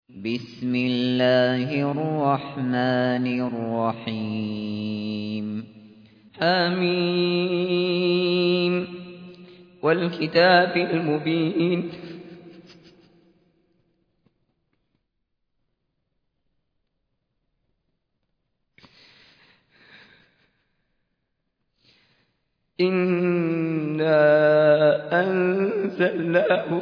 بسم الله الرحمن الرحيم حميم والكتاب المبين إنا أنزلناه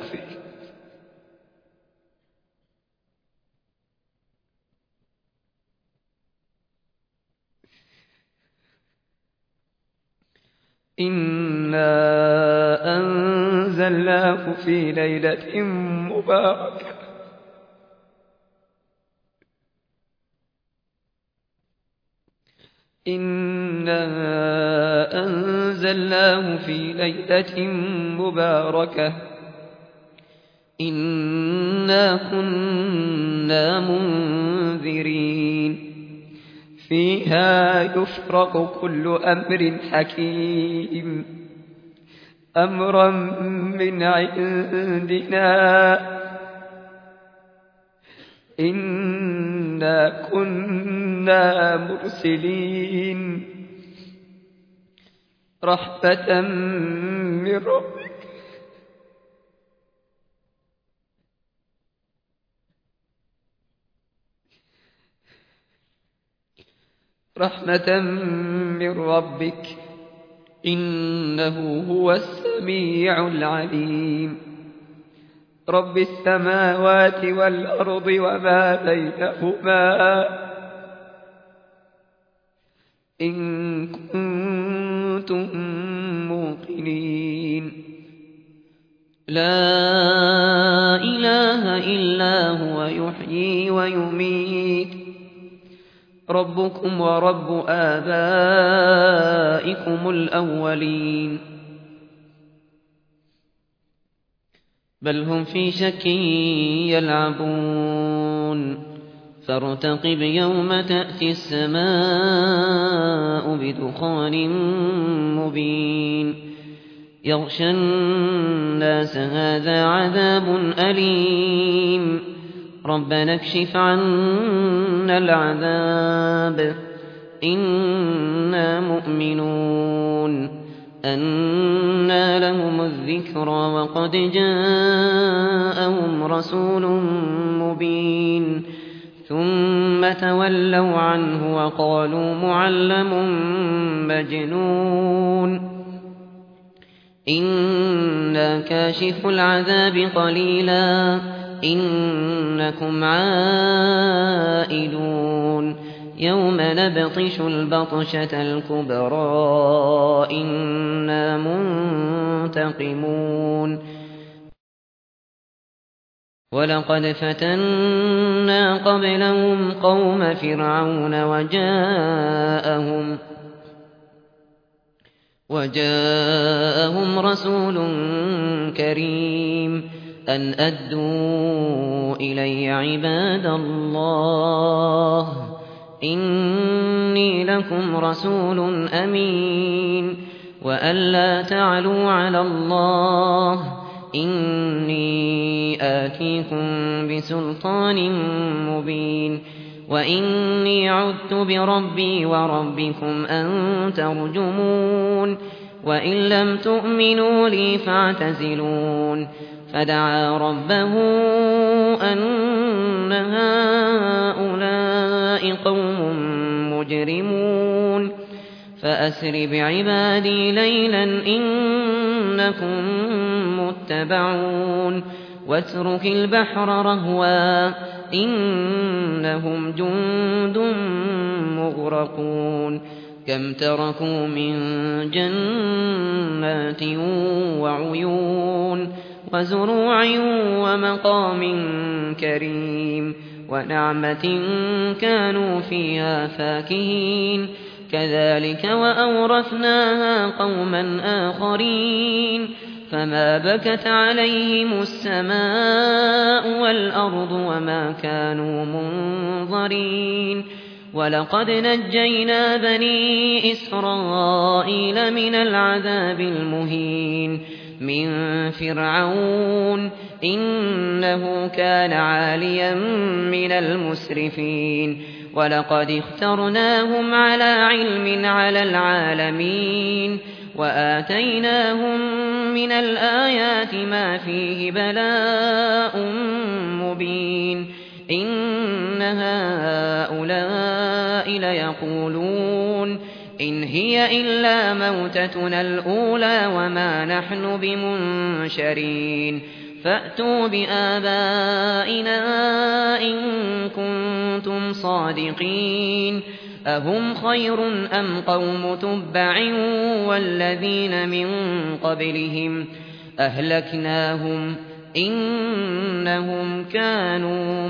في ليلة مباركة إنا كنا منذرين فيها يفرق كل أمر حكيم أمرا من عندنا إنا كنا مرسلين رحمة من ربك إنه هو السميع العليم رب السماوات والأرض وما بينهما إن كنتم موقنين لا إله إلا هو يحيي ويميت ربكم ورب آبائكم الأولين بل هم في شك يلعبون فارتقب يوم تأتي السماء بدخان مبين يغشى الناس هذا عذاب أليم ربنا اكشف عنا العذاب إنا مؤمنون أنى لهم الذكرى وقد جاءهم رسول مبين ثم تولوا عنه وقالوا معلم مجنون إنا كاشف العذاب قليلا إنكم عائدون يوم نبطش البطشة الكبرى إنا منتقمون ولقد فتنا قبلهم قوم فرعون وجاءهم رسول كريم أن أدوا إلي عباد الله إني لكم رسول أمين وأن لا تعلوا على الله إني آتيكم بسلطان مبين وإني عذت بربي وربكم أن ترجمون وإن لم تؤمنوا لي فاعتزلون فدعا ربه أن هؤلاء قوم مجرمون فأسر بعبادي ليلا إنكم متبعون واترك البحر رهوا إنهم جند مغرقون كم تركوا من جنات وعيون وزروع ومقام كريم ونعمة كانوا فيها فاكهين كذلك وأورثناها قوما آخرين فما بكت عليهم السماء والأرض وما كانوا منظرين ولقد نجينا بني إسرائيل من العذاب المهين من فرعون إنه كان عاليا من المسرفين ولقد اخترناهم على علم على العالمين وآتيناهم من الآيات ما فيه بلاء مبين إن هؤلاء ليقولون إن هي إلا موتتنا الأولى وما نحن بمنشرين فأتوا بآبائنا إن كنتم صادقين أهم خير أم قوم تبع والذين من قبلهم أهلكناهم إنهم كانوا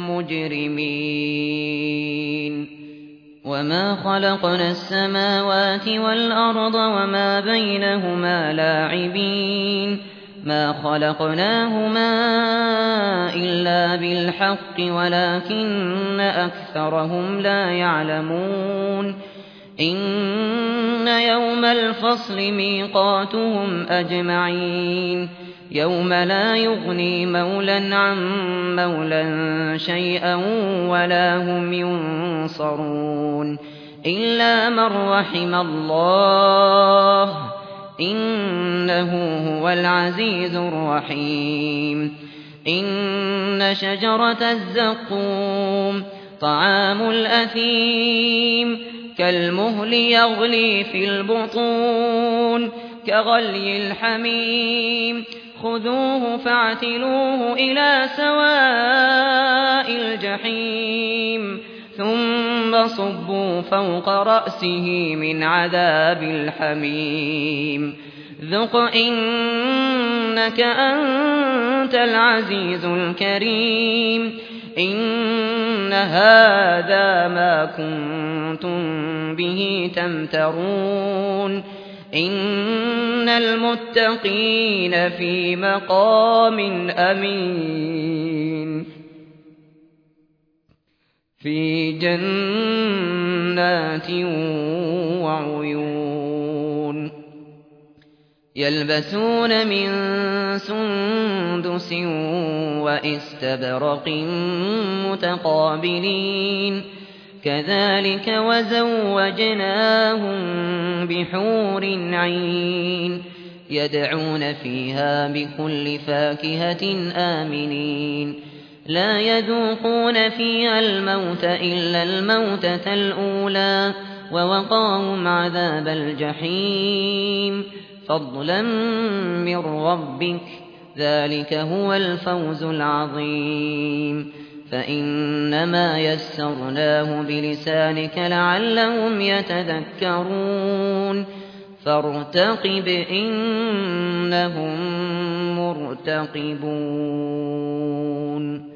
مجرمين وما خلقنا السماوات والأرض وما بينهما لاعبين ما خلقناهما إلا بالحق ولكن أكثرهم لا يعلمون إن يوم الفصل ميقاتهم أجمعين يوم لا يغني مولى عن مولى شيئا ولا هم ينصرون إلا من رحم الله إنه هو العزيز الرحيم إن شجرة الزقوم طعام الأثيم كالمهل يغلي في البطون كغلي الحميم خذوه فاعتلوه إلى سواء الجحيم ثم صبوا فوق رأسه من عذاب الحميم ذق إنك أنت العزيز الكريم إن هذا ما كنتم به تمترون إن المتقين في مقام أمين في جنات وعيون يلبسون من سندس وإستبرق متقابلين كذلك وزوجناهم بحور عين يدعون فيها بكل فاكهة آمنين لا يذوقون فيها الموت إلا الموتة الأولى ووقاهم عذاب الجحيم فضلا من ربك ذلك هو الفوز العظيم فإنما يسرناه بلسانك لعلهم يتذكرون فارتقب إنهم مرتقبون